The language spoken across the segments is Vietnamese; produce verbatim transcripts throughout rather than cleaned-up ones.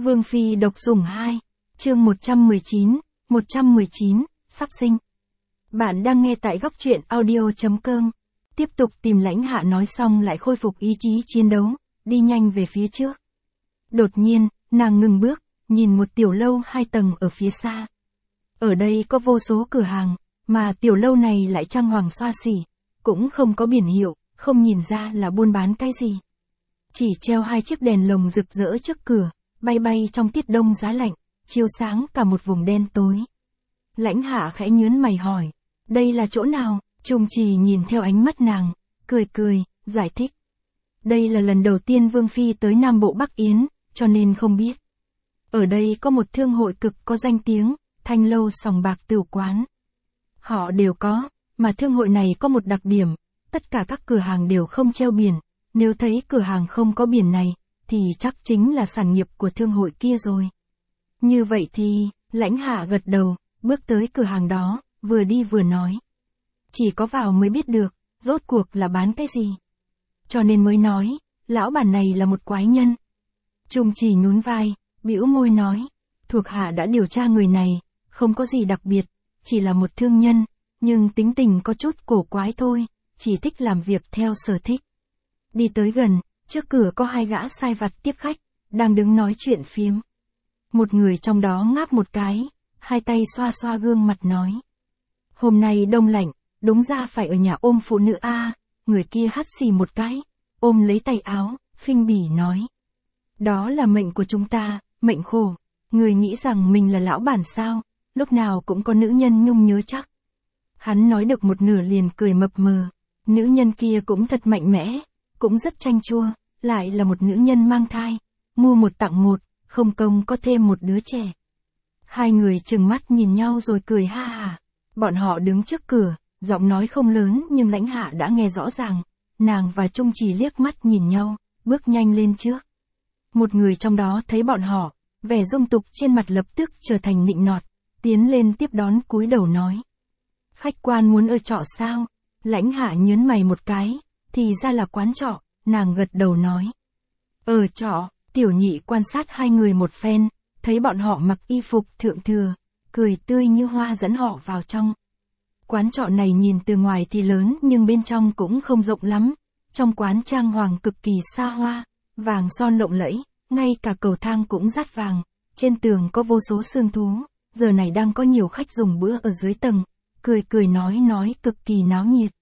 Vương Phi độc sủng hai, chương một trăm mười chín, một trăm mười chín, sắp sinh. Bạn đang nghe tại góc truyện audio.com. Tiếp tục tìm Lãnh Hạ nói xong lại khôi phục ý chí chiến đấu, đi nhanh về phía trước. Đột nhiên, nàng ngừng bước, nhìn một tiểu lâu hai tầng ở phía xa. Ở đây có vô số cửa hàng, mà tiểu lâu này lại trang hoàng xoa xỉ, cũng không có biển hiệu, không nhìn ra là buôn bán cái gì. Chỉ treo hai chiếc đèn lồng rực rỡ trước cửa, bay bay trong tiết đông giá lạnh, chiếu sáng cả một vùng đen tối. Lãnh Hạ khẽ nhướng mày hỏi, đây là chỗ nào? Trung Trì nhìn theo ánh mắt nàng, cười cười, giải thích. Đây là lần đầu tiên Vương Phi tới Nam Bộ Bắc Yến, cho nên không biết. Ở đây có một thương hội cực có danh tiếng, Thanh Lâu Sòng Bạc Tửu Quán. Họ đều có, mà thương hội này có một đặc điểm, tất cả các cửa hàng đều không treo biển, nếu thấy cửa hàng không có biển này, thì chắc chính là sản nghiệp của thương hội kia rồi. Như vậy thì, Lãnh Hạ gật đầu, bước tới cửa hàng đó, vừa đi vừa nói. Chỉ có vào mới biết được, rốt cuộc là bán cái gì. Cho nên mới nói, lão bản này là một quái nhân. Trung Trì nhún vai, bĩu môi nói, thuộc hạ đã điều tra người này, không có gì đặc biệt, chỉ là một thương nhân, nhưng tính tình có chút cổ quái thôi, chỉ thích làm việc theo sở thích. Đi tới gần, trước cửa có hai gã sai vặt tiếp khách, đang đứng nói chuyện phiếm. Một người trong đó ngáp một cái, hai tay xoa xoa gương mặt nói. Hôm nay đông lạnh, đúng ra phải ở nhà ôm phụ nữ a. Người kia hắt xì một cái, ôm lấy tay áo, khinh bỉ nói. Đó là mệnh của chúng ta, mệnh khổ. Người nghĩ rằng mình là lão bản sao, lúc nào cũng có nữ nhân nhung nhớ chắc. Hắn nói được một nửa liền cười mập mờ. Nữ nhân kia cũng thật mạnh mẽ, cũng rất chanh chua, lại là một nữ nhân mang thai. Mua một tặng một, không công có thêm một đứa trẻ. Hai người trừng mắt nhìn nhau rồi cười ha hả. Bọn họ đứng trước cửa, giọng nói không lớn nhưng Lãnh Hạ đã nghe rõ ràng. Nàng và Trung Trì liếc mắt nhìn nhau, bước nhanh lên trước. Một người trong đó thấy bọn họ, vẻ dung tục trên mặt lập tức trở thành nịnh nọt, tiến lên tiếp đón cúi đầu nói. Khách quan muốn ở trọ sao? Lãnh Hạ nhướng mày một cái, thì ra là quán trọ, nàng gật đầu nói. Ở trọ, Tiểu Nhị quan sát hai người một phen, thấy bọn họ mặc y phục thượng thừa, cười tươi như hoa dẫn họ vào trong. Quán trọ này nhìn từ ngoài thì lớn nhưng bên trong cũng không rộng lắm, trong quán trang hoàng cực kỳ xa hoa, vàng son lộng lẫy, ngay cả cầu thang cũng dát vàng, trên tường có vô số xương thú, giờ này đang có nhiều khách dùng bữa ở dưới tầng, cười cười nói nói cực kỳ náo nhiệt.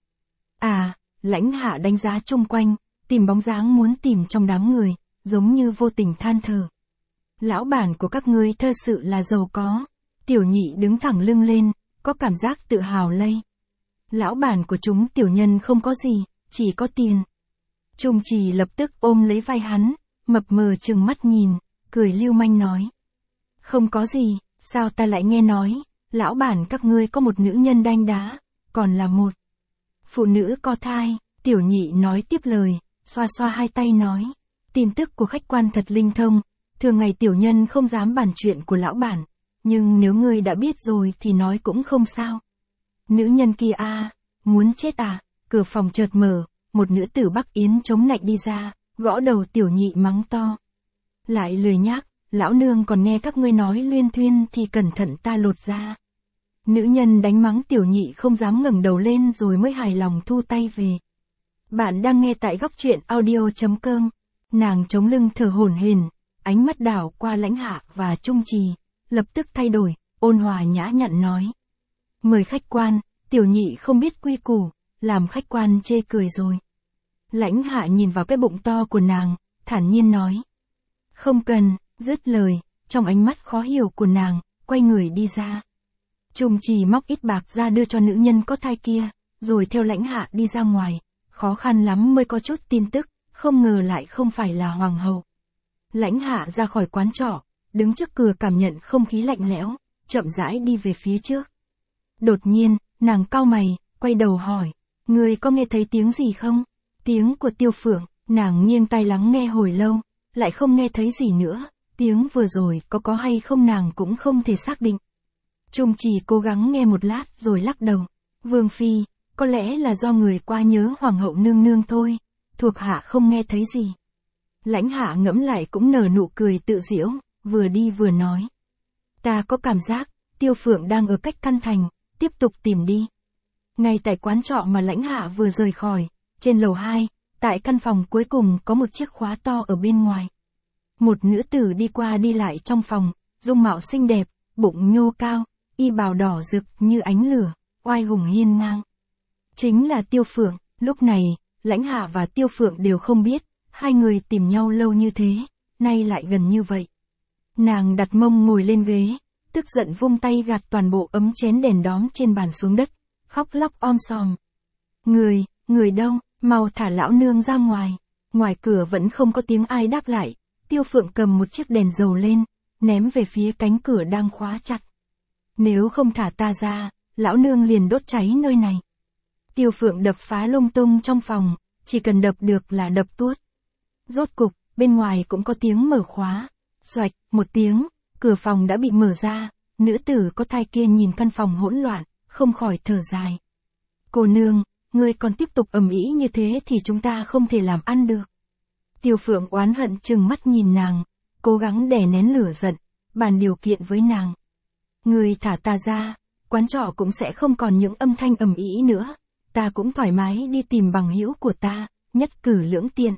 À, Lãnh Hạ đánh giá chung quanh, tìm bóng dáng muốn tìm trong đám người, giống như vô tình than thở. Lão bản của các ngươi thật sự là giàu có. Tiểu Nhị đứng thẳng lưng lên, có cảm giác tự hào lây. Lão bản của chúng tiểu nhân không có gì, chỉ có tiền. Trung Trì lập tức ôm lấy vai hắn, mập mờ trừng mắt nhìn, cười lưu manh nói. Không có gì, sao ta lại nghe nói, lão bản các ngươi có một nữ nhân đanh đá, còn là một phụ nữ có thai. Tiểu Nhị nói tiếp lời, xoa xoa hai tay nói. Tin tức của khách quan thật linh thông, thường ngày tiểu nhân không dám bàn chuyện của lão bản, nhưng nếu ngươi đã biết rồi thì nói cũng không sao. Nữ nhân kia a, à, muốn chết à? Cửa phòng chợt mở, một nữ tử Bắc Yến chống nạnh đi ra, gõ đầu Tiểu Nhị mắng to. Lại lười nhác, lão nương còn nghe các ngươi nói luyên thuyên thì cẩn thận ta lột ra. Nữ nhân đánh mắng Tiểu Nhị không dám ngẩng đầu lên rồi mới hài lòng thu tay về. Bạn đang nghe tại góc truyện audio.com. Nàng chống lưng thở hổn hển, ánh mắt đảo qua Lãnh Hạ và Trung Trì, lập tức thay đổi, ôn hòa nhã nhặn nói. Mời khách quan. Tiểu Nhị không biết quy củ, làm khách quan chê cười rồi. Lãnh Hạ nhìn vào cái bụng to của nàng, thản nhiên nói. Không cần, dứt lời, trong ánh mắt khó hiểu của nàng, quay người đi ra. Trung Trì móc ít bạc ra đưa cho nữ nhân có thai kia, rồi theo Lãnh Hạ đi ra ngoài, khó khăn lắm mới có chút tin tức, không ngờ lại không phải là hoàng hậu. Lãnh Hạ ra khỏi quán trọ, đứng trước cửa cảm nhận không khí lạnh lẽo, chậm rãi đi về phía trước. Đột nhiên, nàng cau mày, quay đầu hỏi, ngươi có nghe thấy tiếng gì không? Tiếng của Tiêu Phượng. Nàng nghiêng tai lắng nghe hồi lâu, lại không nghe thấy gì nữa, tiếng vừa rồi có có hay không nàng cũng không thể xác định. Trung Trì cố gắng nghe một lát rồi lắc đầu. Vương Phi, có lẽ là do người qua nhớ hoàng hậu nương nương thôi, thuộc hạ không nghe thấy gì. Lãnh Hạ ngẫm lại cũng nở nụ cười tự giễu, vừa đi vừa nói. Ta có cảm giác, Tiêu Phượng đang ở cách căn thành, tiếp tục tìm đi. Ngay tại quán trọ mà Lãnh Hạ vừa rời khỏi, trên lầu hai, tại căn phòng cuối cùng có một chiếc khóa to ở bên ngoài. Một nữ tử đi qua đi lại trong phòng, dung mạo xinh đẹp, bụng nhô cao, y bào đỏ rực như ánh lửa, oai hùng hiên ngang. Chính là Tiêu Phượng. Lúc này, Lãnh Hạ và Tiêu Phượng đều không biết, hai người tìm nhau lâu như thế, nay lại gần như vậy. Nàng đặt mông ngồi lên ghế, tức giận vung tay gạt toàn bộ ấm chén đèn đóm trên bàn xuống đất, khóc lóc om sòm. Người, người đâu, mau thả lão nương ra ngoài. Ngoài cửa vẫn không có tiếng ai đáp lại, Tiêu Phượng cầm một chiếc đèn dầu lên, ném về phía cánh cửa đang khóa chặt. Nếu không thả ta ra, lão nương liền đốt cháy nơi này. Tiêu Phượng đập phá lung tung trong phòng, chỉ cần đập được là đập tuốt. Rốt cục, bên ngoài cũng có tiếng mở khóa. Xoạch, một tiếng, cửa phòng đã bị mở ra, nữ tử có thai kia nhìn căn phòng hỗn loạn, không khỏi thở dài. Cô nương, ngươi còn tiếp tục ầm ĩ như thế thì chúng ta không thể làm ăn được. Tiêu Phượng oán hận trừng mắt nhìn nàng, cố gắng đè nén lửa giận, bàn điều kiện với nàng. Ngươi thả ta ra, quán trọ cũng sẽ không còn những âm thanh ầm ĩ nữa. Ta cũng thoải mái đi tìm bằng hữu của ta, nhất cử lưỡng tiện.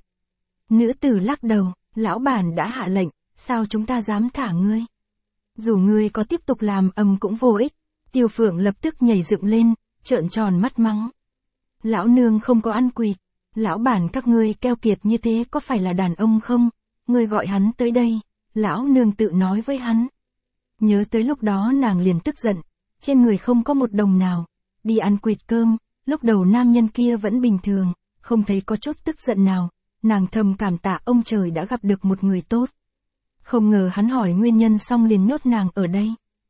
Nữ tử lắc đầu, lão bản đã hạ lệnh, sao chúng ta dám thả ngươi? Dù ngươi có tiếp tục làm ầm cũng vô ích. Tiêu Phượng lập tức nhảy dựng lên, trợn tròn mắt mắng. Lão nương không có ăn quỵt, lão bản các ngươi keo kiệt như thế có phải là đàn ông không? Ngươi gọi hắn tới đây, lão nương tự nói với hắn. Nhớ tới lúc đó nàng liền tức giận, trên người không có một đồng nào, đi ăn quỵt cơm. Lúc đầu nam nhân kia vẫn bình thường, không thấy có chút tức giận nào, nàng thầm cảm tạ ông trời đã gặp được một người tốt. Không ngờ hắn hỏi nguyên nhân xong liền nhốt nàng ở đây.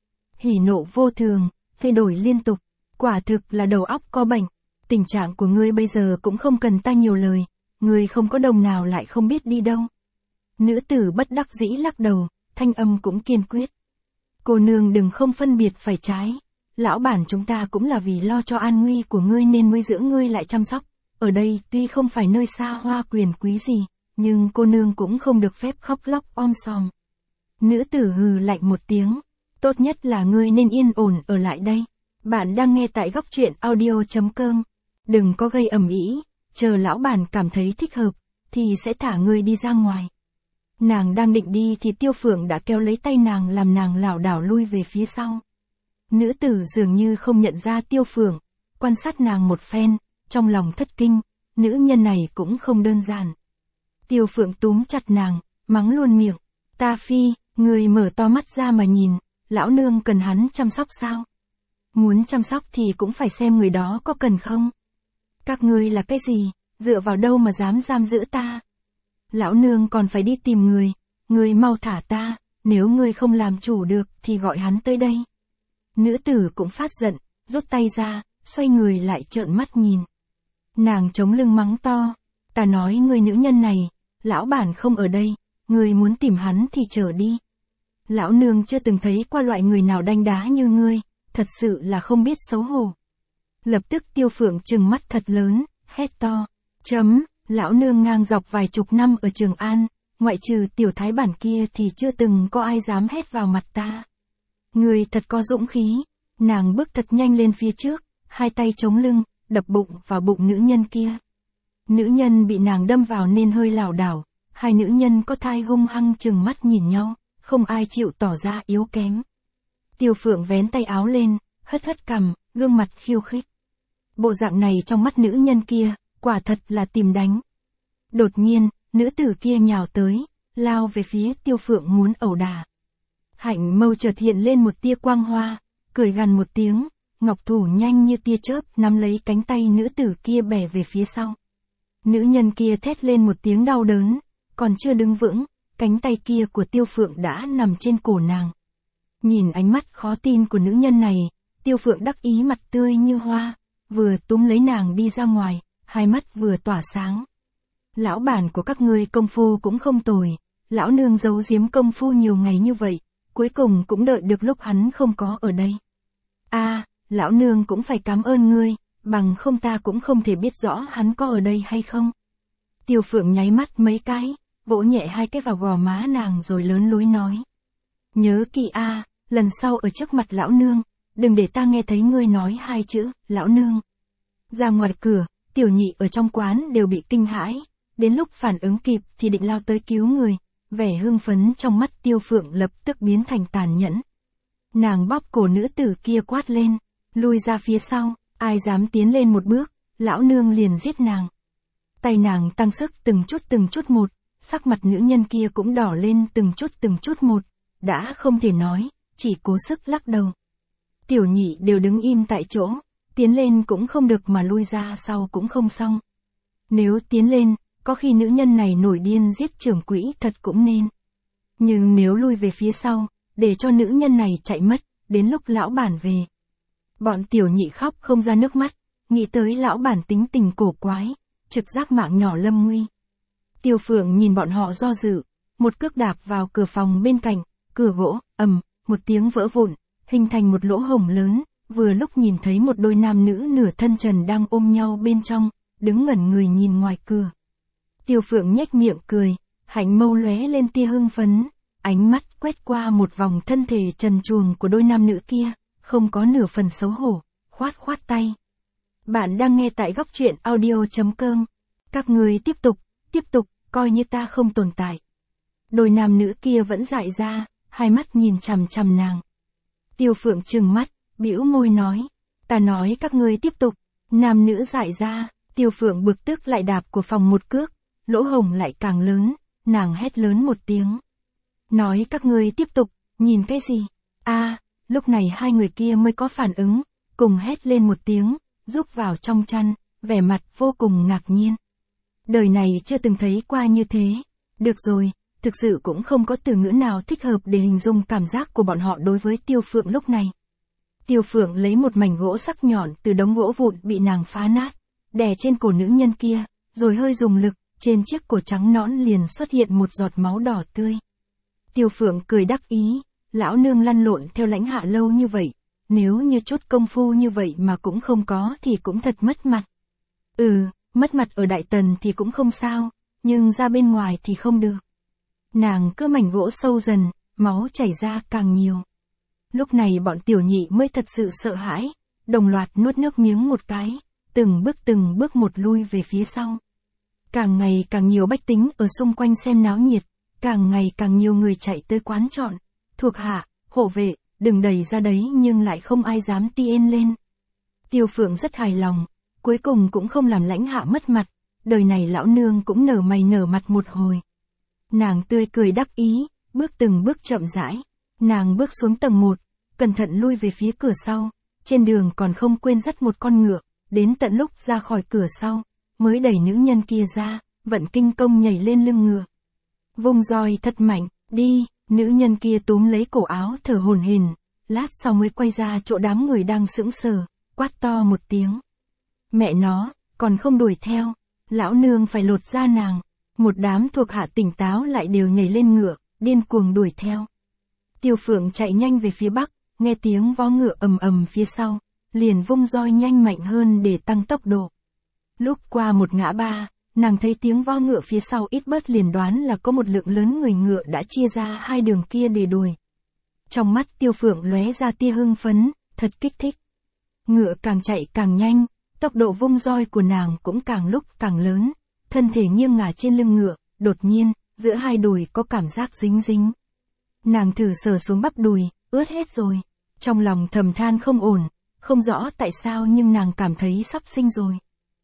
Hỉ nộ vô thường, thay đổi liên tục, quả thực là đầu óc có bệnh. Tình trạng của ngươi bây giờ cũng không cần ta nhiều lời, ngươi không có đồng nào lại không biết đi đâu. Nữ tử bất đắc dĩ lắc đầu, thanh âm cũng kiên quyết. Cô nương đừng không phân biệt phải trái. Lão bản chúng ta cũng là vì lo cho an nguy của ngươi nên nuôi dưỡng ngươi lại chăm sóc. Ở đây tuy không phải nơi xa hoa quyền quý gì, nhưng cô nương cũng không được phép khóc lóc om sòm. Nữ tử hừ lạnh một tiếng. Tốt nhất là ngươi nên yên ổn ở lại đây. Bạn đang nghe tại góc truyện audio chấm com. Đừng có gây ầm ĩ, chờ lão bản cảm thấy thích hợp, thì sẽ thả ngươi đi ra ngoài. Nàng đang định đi thì Tiêu Phượng đã kéo lấy tay nàng làm nàng lảo đảo lui về phía sau. Nữ tử dường như không nhận ra Tiêu Phượng, quan sát nàng một phen, trong lòng thất kinh, nữ nhân này cũng không đơn giản. Tiêu Phượng túm chặt nàng, mắng luôn miệng, ta phi, người mở to mắt ra mà nhìn, lão nương cần hắn chăm sóc sao? Muốn chăm sóc thì cũng phải xem người đó có cần không? Các ngươi là cái gì, dựa vào đâu mà dám giam giữ ta? Lão nương còn phải đi tìm người, người mau thả ta, nếu ngươi không làm chủ được thì gọi hắn tới đây. Nữ tử cũng phát giận, rút tay ra, xoay người lại trợn mắt nhìn. Nàng chống lưng mắng to, ta nói người nữ nhân này, lão bản không ở đây, người muốn tìm hắn thì trở đi. Lão nương chưa từng thấy qua loại người nào đanh đá như ngươi, thật sự là không biết xấu hổ. Lập tức Tiêu Phượng trừng mắt thật lớn, hét to, chấm, lão nương ngang dọc vài chục năm ở Trường An, ngoại trừ tiểu thái bản kia thì chưa từng có ai dám hét vào mặt ta. Người thật có dũng khí, nàng bước thật nhanh lên phía trước, hai tay chống lưng, đập bụng vào bụng nữ nhân kia. Nữ nhân bị nàng đâm vào nên hơi lảo đảo, hai nữ nhân có thai hung hăng chừng mắt nhìn nhau, không ai chịu tỏ ra yếu kém. Tiêu Phượng vén tay áo lên, hất hất cằm, gương mặt khiêu khích. Bộ dạng này trong mắt nữ nhân kia, quả thật là tìm đánh. Đột nhiên, nữ tử kia nhào tới, lao về phía Tiêu Phượng muốn ẩu đả. Hạnh mâu chợt hiện lên một tia quang hoa, cười gằn một tiếng, ngọc thủ nhanh như tia chớp nắm lấy cánh tay nữ tử kia bẻ về phía sau. Nữ nhân kia thét lên một tiếng đau đớn, còn chưa đứng vững, cánh tay kia của Tiêu Phượng đã nằm trên cổ nàng. Nhìn ánh mắt khó tin của nữ nhân này, Tiêu Phượng đắc ý mặt tươi như hoa, vừa túm lấy nàng đi ra ngoài, hai mắt vừa tỏa sáng. Lão bản của các ngươi công phu cũng không tồi, lão nương giấu giếm công phu nhiều ngày như vậy, cuối cùng cũng đợi được lúc hắn không có ở đây. A, à, lão nương cũng phải cảm ơn ngươi, bằng không ta cũng không thể biết rõ hắn có ở đây hay không. Tiêu Phượng nháy mắt mấy cái, vỗ nhẹ hai cái vào gò má nàng rồi lớn lối nói. Nhớ kỹ a, lần sau ở trước mặt lão nương, đừng để ta nghe thấy ngươi nói hai chữ, lão nương. Ra ngoài cửa, tiểu nhị ở trong quán đều bị kinh hãi, đến lúc phản ứng kịp thì định lao tới cứu người, vẻ hưng phấn trong mắt Tiêu Phượng lập tức biến thành tàn nhẫn. Nàng bóp cổ nữ tử kia quát lên, lui ra phía sau, ai dám tiến lên một bước, lão nương liền giết nàng. Tay nàng tăng sức từng chút từng chút một, sắc mặt nữ nhân kia cũng đỏ lên từng chút từng chút một, đã không thể nói, chỉ cố sức lắc đầu. Tiểu nhị đều đứng im tại chỗ, tiến lên cũng không được mà lui ra sau cũng không xong. Nếu tiến lên, có khi nữ nhân này nổi điên giết trưởng quỹ thật cũng nên. Nhưng nếu lui về phía sau, để cho nữ nhân này chạy mất, đến lúc lão bản về. Bọn tiểu nhị khóc không ra nước mắt, nghĩ tới lão bản tính tình cổ quái, trực giác mạng nhỏ lâm nguy. Tiêu Phượng nhìn bọn họ do dự, một cước đạp vào cửa phòng bên cạnh, cửa gỗ, ầm, một tiếng vỡ vụn, hình thành một lỗ hổng lớn, vừa lúc nhìn thấy một đôi nam nữ nửa thân trần đang ôm nhau bên trong, đứng ngẩn người nhìn ngoài cửa. Tiêu Phượng nhếch miệng cười, hạnh mâu lóe lên tia hưng phấn, ánh mắt quét qua một vòng thân thể trần truồng của đôi nam nữ kia, không có nửa phần xấu hổ, khoát khoát tay. Bạn đang nghe tại góc truyện audio chấm com. Các người tiếp tục, tiếp tục, coi như ta không tồn tại. Đôi nam nữ kia vẫn dại ra, hai mắt nhìn chằm chằm nàng. Tiêu Phượng trừng mắt, bĩu môi nói, ta nói các ngươi tiếp tục. Nam nữ dại ra, Tiêu Phượng bực tức lại đạp của phòng một cước, lỗ hổng lại càng lớn, nàng hét lớn một tiếng. Nói các ngươi tiếp tục, nhìn cái gì? A, lúc này hai người kia mới có phản ứng, cùng hét lên một tiếng, rúc vào trong chăn, vẻ mặt vô cùng ngạc nhiên. Đời này chưa từng thấy qua như thế. Được rồi, thực sự cũng không có từ ngữ nào thích hợp để hình dung cảm giác của bọn họ đối với Tiêu Phượng lúc này. Tiêu Phượng lấy một mảnh gỗ sắc nhọn từ đống gỗ vụn bị nàng phá nát, đè trên cổ nữ nhân kia, rồi hơi dùng lực, trên chiếc cổ trắng nõn liền xuất hiện một giọt máu đỏ tươi. Tiêu Phượng cười đắc ý, lão nương lăn lộn theo lãnh hạ lâu như vậy, nếu như chút công phu như vậy mà cũng không có thì cũng thật mất mặt. Ừ, mất mặt ở Đại Tần thì cũng không sao, nhưng ra bên ngoài thì không được. Nàng cưa mảnh gỗ sâu dần, máu chảy ra càng nhiều. Lúc này bọn tiểu nhị mới thật sự sợ hãi, đồng loạt nuốt nước miếng một cái, từng bước từng bước một lui về phía sau. Càng ngày càng nhiều bách tính ở xung quanh xem náo nhiệt, càng ngày càng nhiều người chạy tới quán trọn, thuộc hạ, hộ vệ, đừng đẩy ra đấy nhưng lại không ai dám tiên lên. Tiêu Phượng rất hài lòng, cuối cùng cũng không làm lãnh hạ mất mặt, đời này lão nương cũng nở mày nở mặt một hồi. Nàng tươi cười đắc ý, bước từng bước chậm rãi, nàng bước xuống tầng một, cẩn thận lui về phía cửa sau, trên đường còn không quên dắt một con ngựa, đến tận lúc ra khỏi cửa sau, mới đẩy nữ nhân kia ra, vận kinh công nhảy lên lưng ngựa. Vung roi thật mạnh, đi, nữ nhân kia túm lấy cổ áo thở hổn hển, lát sau mới quay ra chỗ đám người đang sững sờ, quát to một tiếng. Mẹ nó, còn không đuổi theo, lão nương phải lột da nàng. Một đám thuộc hạ tỉnh táo lại đều nhảy lên ngựa, điên cuồng đuổi theo. Tiêu Phượng chạy nhanh về phía bắc, nghe tiếng vó ngựa ầm ầm phía sau, liền vung roi nhanh mạnh hơn để tăng tốc độ. Lúc qua một ngã ba, nàng thấy tiếng vó ngựa phía sau ít bớt liền đoán là có một lượng lớn người ngựa đã chia ra hai đường kia để đuổi. Trong mắt Tiêu Phượng lóe ra tia hưng phấn, thật kích thích. Ngựa càng chạy càng nhanh, tốc độ vung roi của nàng cũng càng lúc càng lớn, thân thể nghiêng ngả trên lưng ngựa, đột nhiên, giữa hai đùi có cảm giác dính dính. Nàng thử sờ xuống bắp đùi, ướt hết rồi. Trong lòng thầm than không ổn, không rõ tại sao nhưng nàng cảm thấy sắp sinh rồi.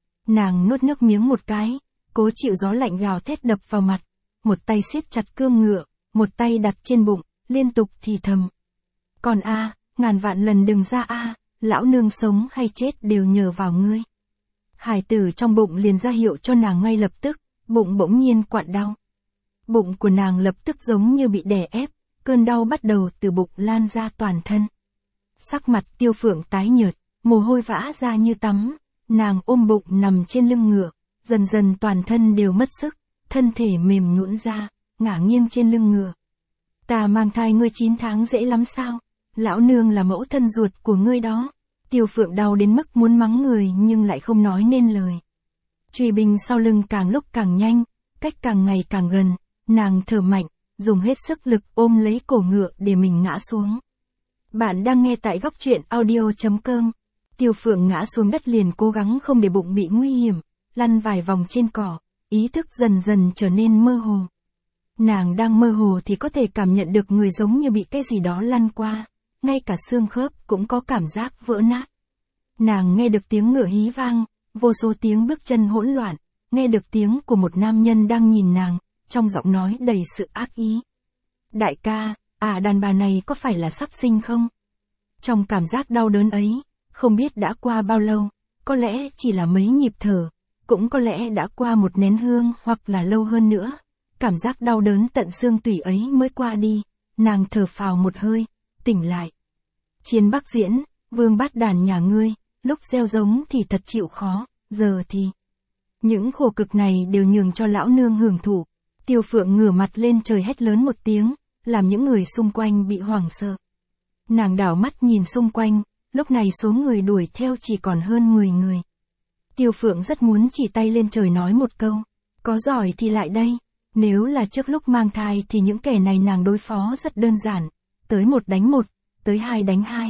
Nàng nuốt nước miếng một cái, cố chịu gió lạnh gào thét đập vào mặt, một tay siết chặt cương ngựa, một tay đặt trên bụng, liên tục thì thầm. Còn a, ngàn vạn lần đừng ra a, lão nương sống hay chết đều nhờ vào ngươi. Hải tử trong bụng liền ra hiệu cho nàng ngay lập tức, bụng bỗng nhiên quặn đau. Bụng của nàng lập tức giống như bị đè ép, cơn đau bắt đầu từ bụng lan ra toàn thân. Sắc mặt Tiêu Phượng tái nhợt, mồ hôi vã ra như tắm, nàng ôm bụng nằm trên lưng ngựa, dần dần toàn thân đều mất sức, thân thể mềm nhũn ra, ngả nghiêng trên lưng ngựa. Ta mang thai ngươi chín tháng dễ lắm sao? Lão nương là mẫu thân ruột của ngươi đó. Tiêu Phượng đau đến mức muốn mắng người nhưng lại không nói nên lời. Truy binh sau lưng càng lúc càng nhanh, cách càng ngày càng gần, nàng thở mạnh, dùng hết sức lực ôm lấy cổ ngựa để mình ngã xuống. Bạn đang nghe tại góc truyện audio.com. Tiêu Phượng ngã xuống đất liền cố gắng không để bụng bị nguy hiểm, lăn vài vòng trên cỏ, ý thức dần dần trở nên mơ hồ. Nàng đang mơ hồ thì có thể cảm nhận được người giống như bị cái gì đó lăn qua, ngay cả xương khớp cũng có cảm giác vỡ nát. Nàng nghe được tiếng ngựa hí vang, vô số tiếng bước chân hỗn loạn, nghe được tiếng của một nam nhân đang nhìn nàng, trong giọng nói đầy sự ác ý. Đại ca, à đàn bà này có phải là sắp sinh không? Trong cảm giác đau đớn ấy, không biết đã qua bao lâu, có lẽ chỉ là mấy nhịp thở, cũng có lẽ đã qua một nén hương hoặc là lâu hơn nữa. Cảm giác đau đớn tận xương tủy ấy mới qua đi, nàng thở phào một hơi, tỉnh lại. Chiến Bắc diễn, vương bát đàn nhà ngươi, lúc gieo giống thì thật chịu khó, giờ thì... Những khổ cực này đều nhường cho lão nương hưởng thụ. Tiêu Phượng ngửa mặt lên trời hét lớn một tiếng, làm những người xung quanh bị hoảng sợ. Nàng đảo mắt nhìn xung quanh, lúc này số người đuổi theo chỉ còn hơn mười người. Tiêu Phượng rất muốn chỉ tay lên trời nói một câu, có giỏi thì lại đây. Nếu là trước lúc mang thai thì những kẻ này nàng đối phó rất đơn giản, tới một đánh một, tới hai đánh hai.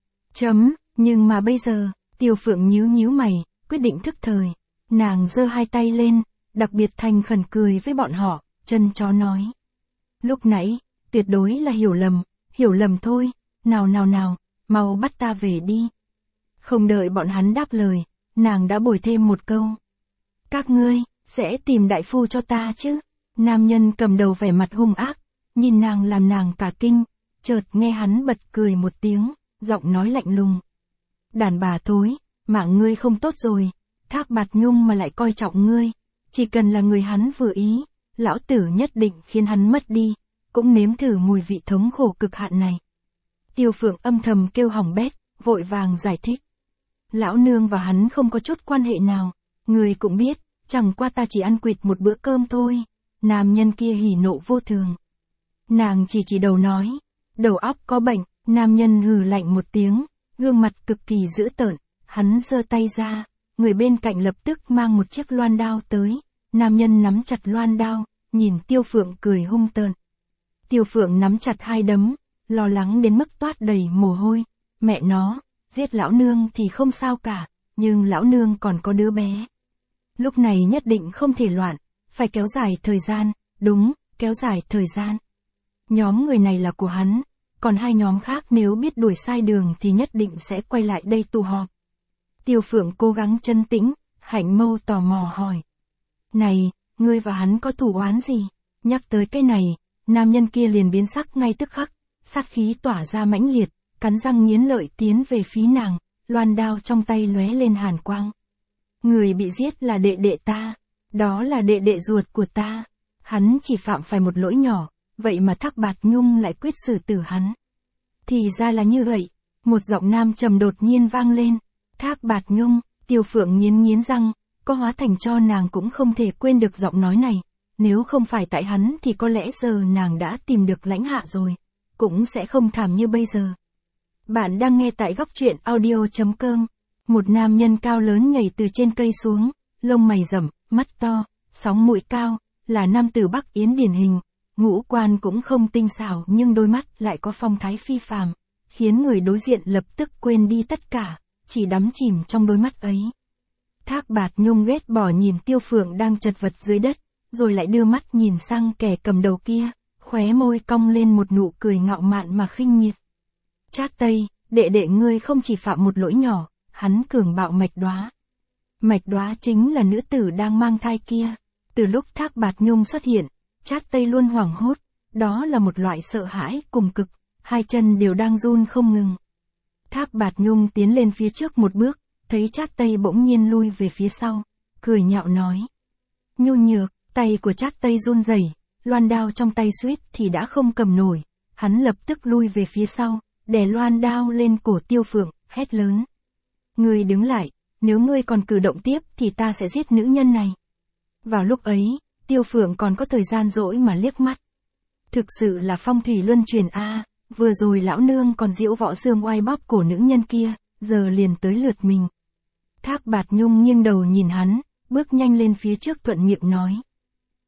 Chấm, nhưng mà bây giờ, Tiêu Phượng nhíu nhíu mày, quyết định thức thời. Nàng giơ hai tay lên, đặc biệt thành khẩn cười với bọn họ, chân chó nói. Lúc nãy, tuyệt đối là hiểu lầm, hiểu lầm thôi, nào nào nào, mau bắt ta về đi. Không đợi bọn hắn đáp lời, nàng đã bồi thêm một câu. Các ngươi, sẽ tìm đại phu cho ta chứ? Nam nhân cầm đầu vẻ mặt hung ác, nhìn nàng làm nàng cả kinh, chợt nghe hắn bật cười một tiếng, giọng nói lạnh lùng. Đàn bà thối, mạng ngươi không tốt rồi, Thác Bạt Nhung mà lại coi trọng ngươi, chỉ cần là người hắn vừa ý, lão tử nhất định khiến hắn mất đi, cũng nếm thử mùi vị thống khổ cực hạn này. Tiêu Phượng âm thầm kêu hỏng bét, vội vàng giải thích. Lão nương và hắn không có chút quan hệ nào, người cũng biết, chẳng qua ta chỉ ăn quỵt một bữa cơm thôi. Nam nhân kia hỉ nộ vô thường. Nàng chỉ chỉ đầu nói, đầu óc có bệnh, nam nhân hừ lạnh một tiếng, gương mặt cực kỳ dữ tợn, hắn giơ tay ra, người bên cạnh lập tức mang một chiếc loan đao tới, nam nhân nắm chặt loan đao, nhìn Tiêu Phượng cười hung tợn. Tiêu Phượng nắm chặt hai đấm, lo lắng đến mức toát đầy mồ hôi, mẹ nó, giết lão nương thì không sao cả, nhưng lão nương còn có đứa bé. Lúc này nhất định không thể loạn. Phải kéo dài thời gian, đúng, kéo dài thời gian. Nhóm người này là của hắn, còn hai nhóm khác nếu biết đuổi sai đường thì nhất định sẽ quay lại đây tụ họp. Tiêu Phượng cố gắng chân tĩnh, Hạnh Mâu tò mò hỏi. Này, ngươi và hắn có thù oán gì? Nhắc tới cái này, nam nhân kia liền biến sắc ngay tức khắc, sát khí tỏa ra mãnh liệt, cắn răng nghiến lợi tiến về phía nàng, loan đao trong tay lóe lên hàn quang. Người bị giết là đệ đệ ta. Đó là đệ đệ ruột của ta. Hắn chỉ phạm phải một lỗi nhỏ, vậy mà Thác Bạt Nhung lại quyết xử tử hắn. Thì ra là như vậy, một giọng nam trầm đột nhiên vang lên. Thác Bạt Nhung, Tiêu Phượng nghiến nghiến răng, có hóa thành cho nàng cũng không thể quên được giọng nói này. Nếu không phải tại hắn thì có lẽ giờ nàng đã tìm được lãnh hạ rồi, cũng sẽ không thảm như bây giờ. Bạn đang nghe tại góc truyện audio.com. Một nam nhân cao lớn nhảy từ trên cây xuống, lông mày rậm, mắt to, sóng mũi cao, là nam tử Bắc Yến điển hình, ngũ quan cũng không tinh xảo nhưng đôi mắt lại có phong thái phi phàm, khiến người đối diện lập tức quên đi tất cả, chỉ đắm chìm trong đôi mắt ấy. Thác Bạt Nhung ghét bỏ nhìn Tiêu Phượng đang chật vật dưới đất, rồi lại đưa mắt nhìn sang kẻ cầm đầu kia, khóe môi cong lên một nụ cười ngạo mạn mà khinh miệt. Trác Tây, đệ đệ ngươi không chỉ phạm một lỗi nhỏ, hắn cường bạo Mạch Đóa. Mạch Đóa chính là nữ tử đang mang thai kia. Từ lúc Thác Bạt Nhung xuất hiện, Trác Tây luôn hoảng hốt, đó là một loại sợ hãi cùng cực, hai chân đều đang run không ngừng. Thác Bạt Nhung tiến lên phía trước một bước, thấy Trác Tây bỗng nhiên lui về phía sau, cười nhạo nói. Nhu nhược, tay của Trác Tây run rẩy, loan đao trong tay suýt thì đã không cầm nổi, hắn lập tức lui về phía sau, đè loan đao lên cổ Tiêu Phượng, hét lớn. Ngươi đứng lại, nếu ngươi còn cử động tiếp thì ta sẽ giết nữ nhân này. Vào lúc ấy, Tiêu Phượng còn có thời gian rỗi mà liếc mắt. Thực sự là phong thủy luân chuyển a, vừa rồi lão nương còn diễu võ xương oai bóp cổ nữ nhân kia, giờ liền tới lượt mình. Thác Bạt Nhung nghiêng đầu nhìn hắn, bước nhanh lên phía trước thuận miệng nói.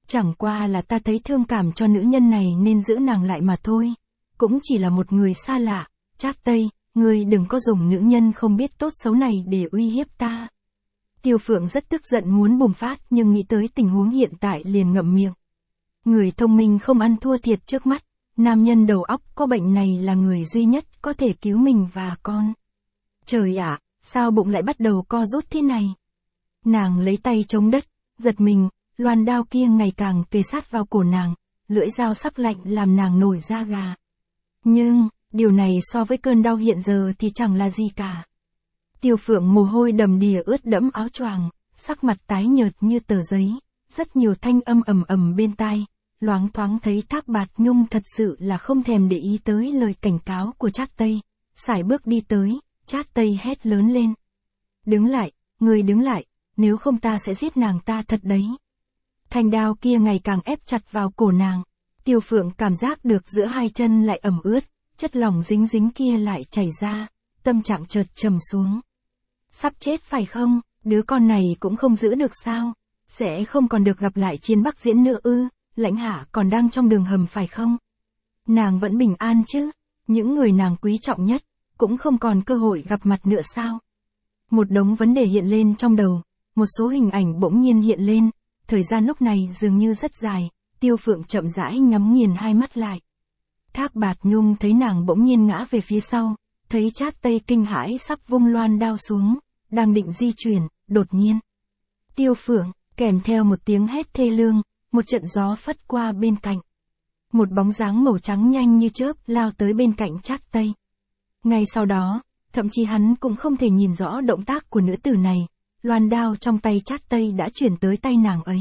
Chẳng qua là ta thấy thương cảm cho nữ nhân này nên giữ nàng lại mà thôi. Cũng chỉ là một người xa lạ. Trác Tây, ngươi đừng có dùng nữ nhân không biết tốt xấu này để uy hiếp ta. Tiêu Phượng rất tức giận muốn bùng phát nhưng nghĩ tới tình huống hiện tại liền ngậm miệng. Người thông minh không ăn thua thiệt trước mắt, nam nhân đầu óc có bệnh này là người duy nhất có thể cứu mình và con. Trời ạ, sao bụng lại bắt đầu co rút thế này? Nàng lấy tay chống đất, giật mình, loan đao kia ngày càng kề sát vào cổ nàng, lưỡi dao sắc lạnh làm nàng nổi da gà. Nhưng, điều này so với cơn đau hiện giờ thì chẳng là gì cả. Tiêu Phượng mồ hôi đầm đìa ướt đẫm áo choàng, sắc mặt tái nhợt như tờ giấy, rất nhiều thanh âm ầm ầm bên tai, loáng thoáng thấy Thác Bạt Nhung thật sự là không thèm để ý tới lời cảnh cáo của Trác Tây, sải bước đi tới, Trác Tây hét lớn lên. Đứng lại, người đứng lại, nếu không ta sẽ giết nàng ta thật đấy. Thanh đao kia ngày càng ép chặt vào cổ nàng, Tiêu Phượng cảm giác được giữa hai chân lại ẩm ướt, chất lỏng dính dính kia lại chảy ra, tâm trạng chợt trầm xuống. Sắp chết phải không, đứa con này cũng không giữ được sao, sẽ không còn được gặp lại Chiến Bắc Diễn nữa ư, Lãnh Hạ còn đang trong đường hầm phải không? Nàng vẫn bình an chứ, những người nàng quý trọng nhất, cũng không còn cơ hội gặp mặt nữa sao? Một đống vấn đề hiện lên trong đầu, một số hình ảnh bỗng nhiên hiện lên, thời gian lúc này dường như rất dài, Tiêu Phượng chậm rãi nhắm nghiền hai mắt lại. Thác Bạt Nhung thấy nàng bỗng nhiên ngã về phía sau, thấy Trác Tây kinh hãi sắp vung loan đao xuống, đang định di chuyển, đột nhiên. Tiêu Phượng, kèm theo một tiếng hét thê lương, một trận gió phất qua bên cạnh. Một bóng dáng màu trắng nhanh như chớp lao tới bên cạnh Trác Tây. Ngay sau đó, thậm chí hắn cũng không thể nhìn rõ động tác của nữ tử này, loan đao trong tay Trác Tây đã chuyển tới tay nàng ấy.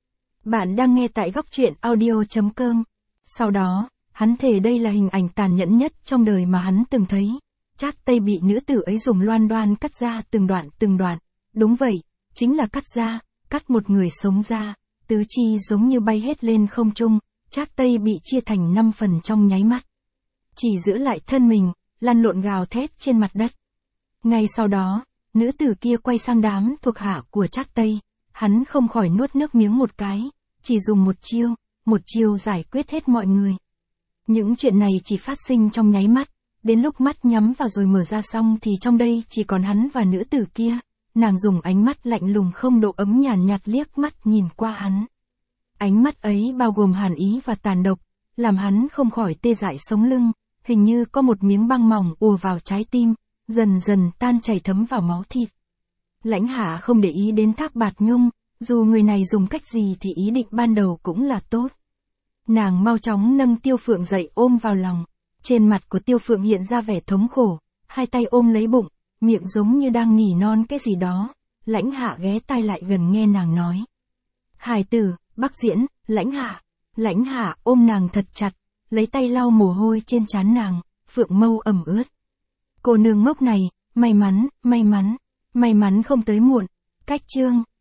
Bạn đang nghe tại góc truyện audio chấm com. Sau đó, hắn thề đây là hình ảnh tàn nhẫn nhất trong đời mà hắn từng thấy. Trác Tây bị nữ tử ấy dùng loan đoan cắt ra từng đoạn từng đoạn. Đúng vậy, chính là cắt ra, cắt một người sống ra, tứ chi giống như bay hết lên không trung, Trác Tây bị chia thành năm phần trong nháy mắt. Chỉ giữ lại thân mình, lăn lộn gào thét trên mặt đất. Ngay sau đó, nữ tử kia quay sang đám thuộc hạ của Trác Tây, hắn không khỏi nuốt nước miếng một cái, chỉ dùng một chiêu, một chiêu giải quyết hết mọi người. Những chuyện này chỉ phát sinh trong nháy mắt, đến lúc mắt nhắm vào rồi mở ra xong thì trong đây chỉ còn hắn và nữ tử kia, nàng dùng ánh mắt lạnh lùng không độ ấm nhàn nhạt liếc mắt nhìn qua hắn. Ánh mắt ấy bao gồm hàn ý và tàn độc, làm hắn không khỏi tê dại sống lưng, hình như có một miếng băng mỏng ùa vào trái tim, dần dần tan chảy thấm vào máu thịt. Lãnh Hạ không để ý đến Thác Bạt Nhung, dù người này dùng cách gì thì ý định ban đầu cũng là tốt. Nàng mau chóng nâng Tiêu Phượng dậy ôm vào lòng, trên mặt của Tiêu Phượng hiện ra vẻ thống khổ, hai tay ôm lấy bụng, miệng giống như đang nỉ non cái gì đó. Lãnh Hạ ghé tai lại gần nghe nàng nói. Hài tử, Bắc Diễn, Lãnh Hạ. Lãnh Hạ ôm nàng thật chặt, lấy tay lau mồ hôi trên trán nàng, Phượng mâu ẩm ướt. Cô nương ngốc này, may mắn, may mắn, may mắn không tới muộn, cách chương.